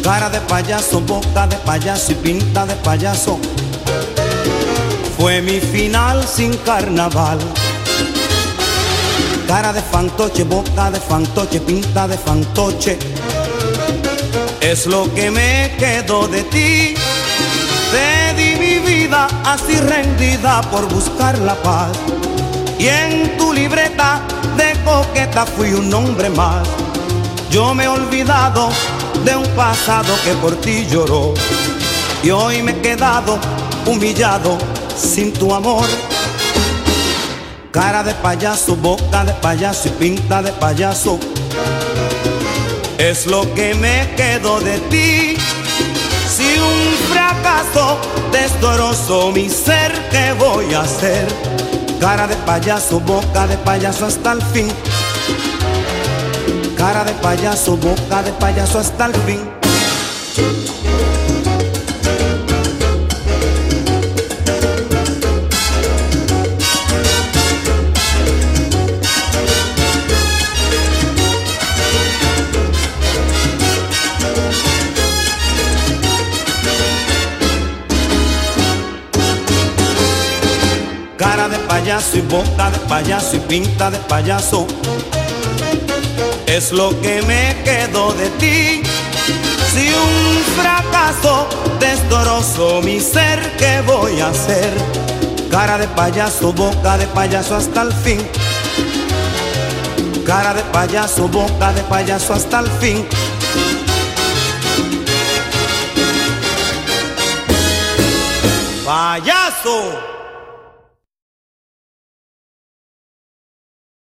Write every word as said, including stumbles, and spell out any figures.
Cara de payaso, boca de payaso y pinta de payaso. Fue mi final sin carnaval. Cara de fantoche, boca de fantoche, pinta de fantoche. Es lo que me quedó de ti. Te di mi vida así rendida por buscar la paz. Y en tu libreta de coqueta fui un hombre más. Yo me he olvidado de un pasado que por ti lloró. Y hoy me he quedado humillado sin tu amor. Cara de payaso, boca de payaso y pinta de payaso. Es lo que me quedó de ti. Si un fracaso destrozó mi ser, ¿qué voy a hacer? Cara de payaso, boca de payaso hasta el fin. Cara de payaso, boca de payaso hasta el fin. Cara de payaso y boca de payaso y pinta de payaso. Es lo que me quedó de ti. Si un fracaso destrozó mi ser, ¿qué voy a hacer? Cara de payaso, boca de payaso hasta el fin. Cara de payaso, boca de payaso hasta el fin. ¡Payaso!